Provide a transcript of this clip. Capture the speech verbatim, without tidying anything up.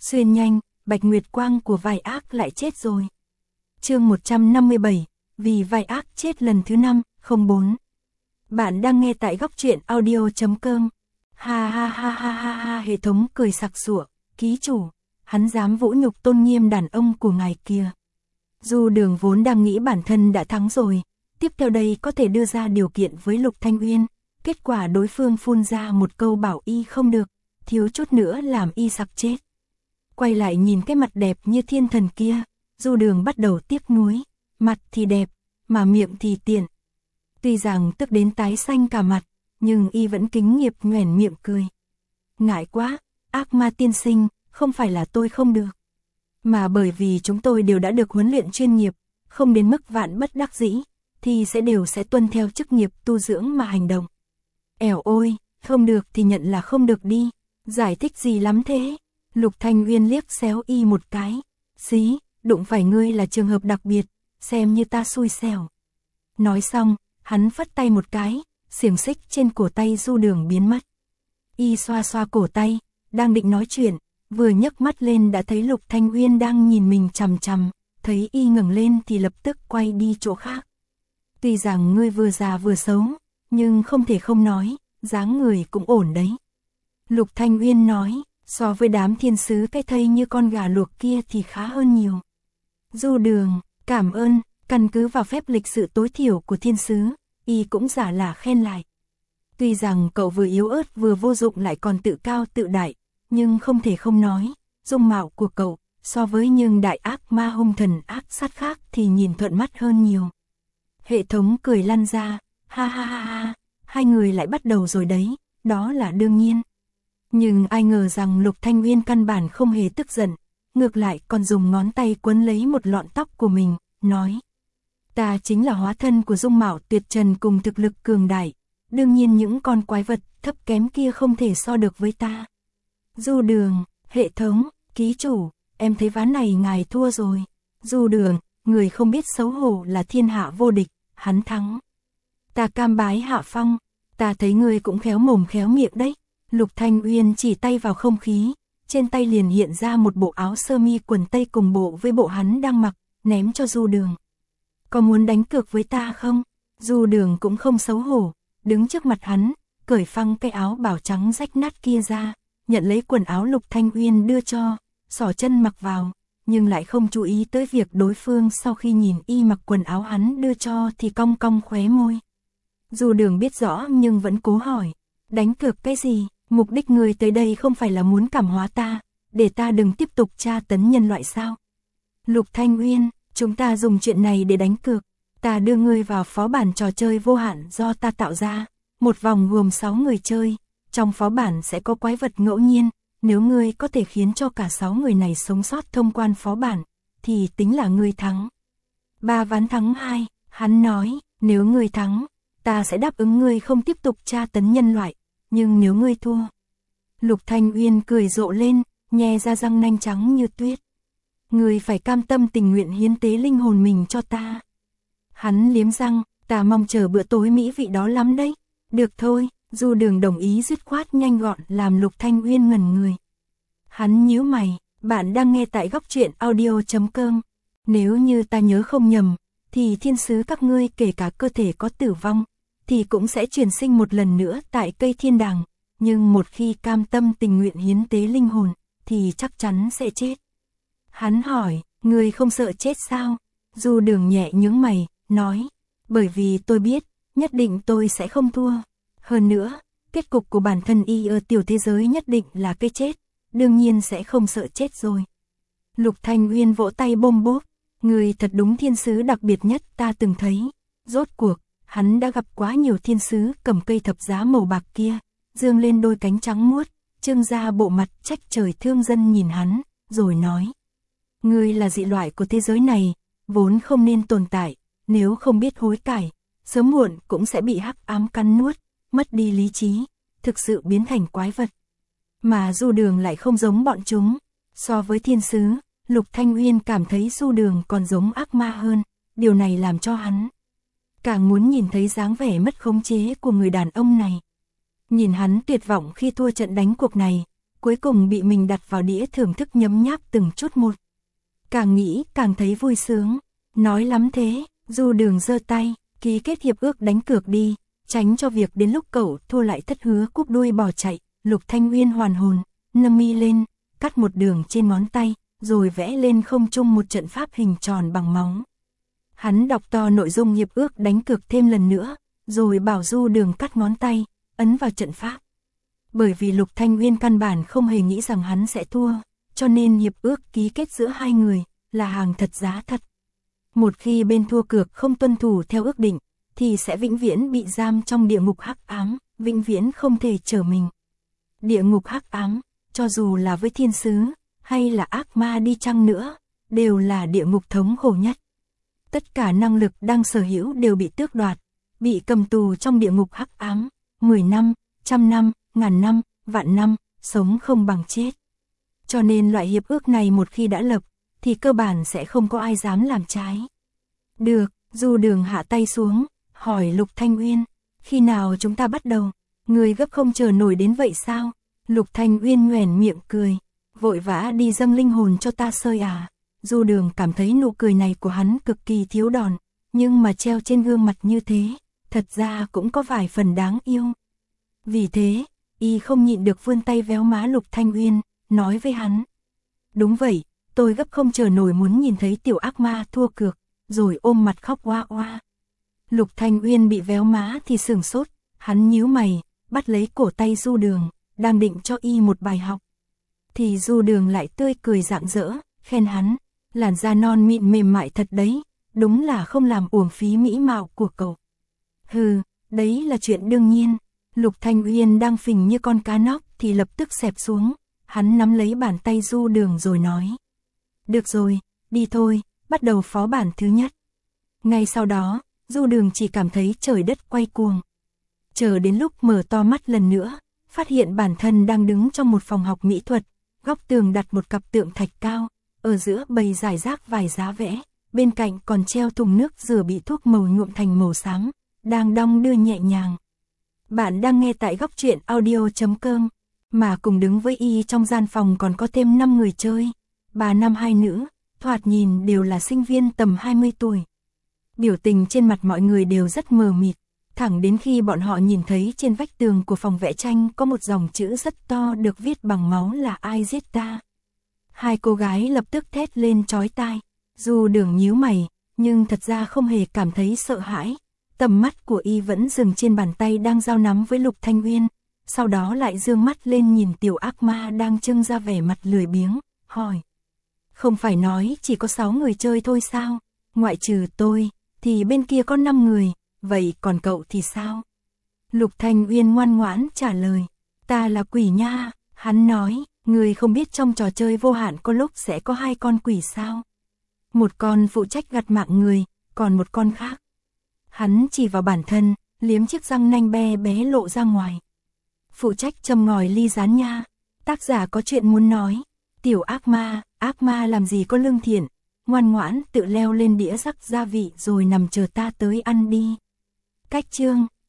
Xuyên nhanh, Bạch Nguyệt Quang của vai ác lại chết rồi. Chương một trăm năm mươi bảy, vì vai ác chết lần thứ năm, không bốn. Bạn đang nghe tại góc truyện audio chấm com. Ha ha ha ha ha ha, hệ thống cười sặc sụa, ký chủ, hắn dám vũ nhục tôn nghiêm đàn ông của ngài kia. Du Đường vốn đang nghĩ bản thân đã thắng rồi, tiếp theo đây có thể đưa ra điều kiện với Lục Thanh Uyên, kết quả đối phương phun ra một câu bảo y không được, thiếu chút nữa làm y sặc chết. Quay lại nhìn cái mặt đẹp như thiên thần kia, Du Đường bắt đầu tiếc nuối, mặt thì đẹp, mà miệng thì tiện. Tuy rằng tức đến tái xanh cả mặt, nhưng y vẫn kính nghiệp nhoẻn miệng cười. Ngại quá, ác ma tiên sinh, không phải là tôi không được, mà bởi vì chúng tôi đều đã được huấn luyện chuyên nghiệp, không đến mức vạn bất đắc dĩ, thì sẽ đều sẽ tuân theo chức nghiệp tu dưỡng mà hành động. Ẻo ôi, không được thì nhận là không được đi, giải thích gì lắm thế? Lục Thanh Uyên liếc xéo y một cái, xí, đụng phải ngươi là trường hợp đặc biệt, xem như ta xui xẻo. Nói xong, hắn phất tay một cái, xiềng xích trên cổ tay Du Đường biến mất. Y xoa xoa cổ tay, đang định nói chuyện, vừa nhấc mắt lên đã thấy Lục Thanh Uyên đang nhìn mình chằm chằm, thấy y ngẩng lên thì lập tức quay đi chỗ khác. Tuy rằng ngươi vừa già vừa xấu, nhưng không thể không nói, dáng người cũng ổn đấy. Lục Thanh Uyên nói, so với đám thiên sứ cái thây như con gà luộc kia thì khá hơn nhiều. Du Đường, cảm ơn, căn cứ vào phép lịch sự tối thiểu của thiên sứ, y cũng giả là khen lại. Tuy rằng cậu vừa yếu ớt vừa vô dụng lại còn tự cao tự đại, nhưng không thể không nói, dung mạo của cậu, so với những đại ác ma hung thần ác sát khác thì nhìn thuận mắt hơn nhiều. Hệ thống cười lăn ra, ha ha ha ha, hai người lại bắt đầu rồi đấy, đó là đương nhiên. Nhưng ai ngờ rằng Lục Thanh Uyên căn bản không hề tức giận, ngược lại còn dùng ngón tay quấn lấy một lọn tóc của mình, nói: ta chính là hóa thân của dung mạo tuyệt trần cùng thực lực cường đại, đương nhiên những con quái vật thấp kém kia không thể so được với ta. Du Đường, hệ thống, ký chủ, em thấy ván này ngài thua rồi. Du Đường, người không biết xấu hổ là thiên hạ vô địch, hắn thắng. Ta cam bái hạ phong, ta thấy ngươi cũng khéo mồm khéo miệng đấy. Lục Thanh Uyên chỉ tay vào không khí, trên tay liền hiện ra một bộ áo sơ mi quần tây cùng bộ với bộ hắn đang mặc, ném cho Du Đường. Có muốn đánh cược với ta không? Du Đường cũng không xấu hổ, đứng trước mặt hắn, cởi phăng cái áo bảo trắng rách nát kia ra, nhận lấy quần áo Lục Thanh Uyên đưa cho, xỏ chân mặc vào, nhưng lại không chú ý tới việc đối phương sau khi nhìn y mặc quần áo hắn đưa cho thì cong cong khóe môi. Du Đường biết rõ nhưng vẫn cố hỏi, đánh cược cái gì? Mục đích người tới đây không phải là muốn cảm hóa ta, để ta đừng tiếp tục tra tấn nhân loại sao? Lục Thanh Uyên, chúng ta dùng chuyện này để đánh cược, ta đưa ngươi vào phó bản trò chơi vô hạn do ta tạo ra, một vòng gồm sáu người chơi, trong phó bản sẽ có quái vật ngẫu nhiên, nếu ngươi có thể khiến cho cả sáu người này sống sót thông quan phó bản, thì tính là ngươi thắng. Ba ván thắng hai, hắn nói, nếu ngươi thắng, ta sẽ đáp ứng ngươi không tiếp tục tra tấn nhân loại. Nhưng nếu ngươi thua, Lục Thanh Uyên cười rộ lên, nhe ra răng nanh trắng như tuyết. Ngươi phải cam tâm tình nguyện hiến tế linh hồn mình cho ta. Hắn liếm răng, ta mong chờ bữa tối mỹ vị đó lắm đấy. Được thôi, Du Đường đồng ý dứt khoát nhanh gọn làm Lục Thanh Uyên ngẩn người. Hắn nhíu mày, bạn đang nghe tại góc truyện audio chấm com. Nếu như ta nhớ không nhầm, thì thiên sứ các ngươi kể cả cơ thể có tử vong, thì cũng sẽ chuyển sinh một lần nữa tại cây thiên đàng, nhưng một khi cam tâm tình nguyện hiến tế linh hồn, thì chắc chắn sẽ chết. Hắn hỏi, ngươi không sợ chết sao? Du Đường nhẹ nhướng mày, nói, bởi vì tôi biết, nhất định tôi sẽ không thua. Hơn nữa, kết cục của bản thân y ở tiểu thế giới nhất định là cái chết, đương nhiên sẽ không sợ chết rồi. Lục Thanh Uyên vỗ tay bôm bốp, người thật đúng thiên sứ đặc biệt nhất ta từng thấy. Rốt cuộc, hắn đã gặp quá nhiều thiên sứ cầm cây thập giá màu bạc kia, dương lên đôi cánh trắng muốt, trương ra bộ mặt trách trời thương dân nhìn hắn, rồi nói. Ngươi là dị loại của thế giới này, vốn không nên tồn tại, nếu không biết hối cải, sớm muộn cũng sẽ bị hắc ám cắn nuốt, mất đi lý trí, thực sự biến thành quái vật. Mà Du Đường lại không giống bọn chúng, so với thiên sứ, Lục Thanh Uyên cảm thấy Du Đường còn giống ác ma hơn, điều này làm cho hắn càng muốn nhìn thấy dáng vẻ mất khống chế của người đàn ông này. Nhìn hắn tuyệt vọng khi thua trận đánh cuộc này, cuối cùng bị mình đặt vào đĩa thưởng thức nhấm nháp từng chút một. Càng nghĩ càng thấy vui sướng, nói lắm thế, Du Đường giơ tay, ký kết hiệp ước đánh cược đi, tránh cho việc đến lúc cậu thua lại thất hứa cúp đuôi bỏ chạy. Lục Thanh Uyên hoàn hồn, nâng mi lên, cắt một đường trên ngón tay, rồi vẽ lên không trung một trận pháp hình tròn bằng máu. Hắn đọc to nội dung hiệp ước đánh cược thêm lần nữa, rồi bảo Du Đường cắt ngón tay, ấn vào trận pháp. Bởi vì Lục Thanh Uyên căn bản không hề nghĩ rằng hắn sẽ thua, cho nên hiệp ước ký kết giữa hai người là hàng thật giá thật. Một khi bên thua cược không tuân thủ theo ước định, thì sẽ vĩnh viễn bị giam trong địa ngục hắc ám, vĩnh viễn không thể trở mình. Địa ngục hắc ám, cho dù là với thiên sứ, hay là ác ma đi chăng nữa, đều là địa ngục thống khổ nhất. Tất cả năng lực đang sở hữu đều bị tước đoạt, bị cầm tù trong địa ngục hắc ám, mười năm, trăm năm, ngàn năm, vạn năm, sống không bằng chết. Cho nên loại hiệp ước này một khi đã lập, thì cơ bản sẽ không có ai dám làm trái. Được, Du Đường hạ tay xuống, hỏi Lục Thanh Uyên, khi nào chúng ta bắt đầu? Người gấp không chờ nổi đến vậy sao? Lục Thanh Uyên nhoẻn miệng cười, vội vã đi dâng linh hồn cho ta sơi à? Du Đường cảm thấy nụ cười này của hắn cực kỳ thiếu đòn, nhưng mà treo trên gương mặt như thế, thật ra cũng có vài phần đáng yêu. Vì thế, y không nhịn được vươn tay véo má Lục Thanh Uyên, nói với hắn. Đúng vậy, tôi gấp không chờ nổi muốn nhìn thấy tiểu ác ma thua cược, rồi ôm mặt khóc oa oa. Lục Thanh Uyên bị véo má thì sửng sốt, hắn nhíu mày, bắt lấy cổ tay Du Đường, đang định cho y một bài học. Thì Du Đường lại tươi cười rạng rỡ, khen hắn, làn da non mịn mềm mại thật đấy, đúng là không làm uổng phí mỹ mạo của cậu. Hừ, đấy là chuyện đương nhiên. Lục Thanh Uyên đang phình như con cá nóc thì lập tức xẹp xuống, hắn nắm lấy bàn tay Du Đường rồi nói. Được rồi, đi thôi, bắt đầu phó bản thứ nhất. Ngay sau đó, Du Đường chỉ cảm thấy trời đất quay cuồng. Chờ đến lúc mở to mắt lần nữa, phát hiện bản thân đang đứng trong một phòng học mỹ thuật, góc tường đặt một cặp tượng thạch cao, ở giữa bày rải rác vài giá vẽ, bên cạnh còn treo thùng nước rửa bị thuốc màu nhuộm thành màu xám, đang đong đưa nhẹ nhàng. Bạn đang nghe tại góc truyện audio chấm com, mà cùng đứng với y trong gian phòng còn có thêm năm người chơi, ba nam hai nữ, thoạt nhìn đều là sinh viên tầm hai mươi tuổi. Biểu tình trên mặt mọi người đều rất mờ mịt, thẳng đến khi bọn họ nhìn thấy trên vách tường của phòng vẽ tranh có một dòng chữ rất to được viết bằng máu là ai giết ta. Hai cô gái lập tức thét lên chói tai, Du Đường nhíu mày, nhưng thật ra không hề cảm thấy sợ hãi. Tầm mắt của y vẫn dừng trên bàn tay đang giao nắm với Lục Thanh Uyên, sau đó lại dương mắt lên nhìn tiểu ác ma đang trưng ra vẻ mặt lười biếng, hỏi. Không phải nói chỉ có sáu người chơi thôi sao? Ngoại trừ tôi, thì bên kia có năm người, vậy còn cậu thì sao? Lục Thanh Uyên ngoan ngoãn trả lời, ta là quỷ nha. Hắn nói, người không biết trong trò chơi vô hạn có lúc sẽ có hai con quỷ sao? Một con phụ trách gặt mạng người, còn một con khác. Hắn chỉ vào bản thân, liếm chiếc răng nanh be bé lộ ra ngoài. Phụ trách châm ngòi ly rán nha. Tác giả có chuyện muốn nói. Tiểu ác ma, ác ma làm gì có lương thiện, ngoan ngoãn tự leo lên đĩa rắc gia vị rồi nằm chờ ta tới ăn đi. Cách chương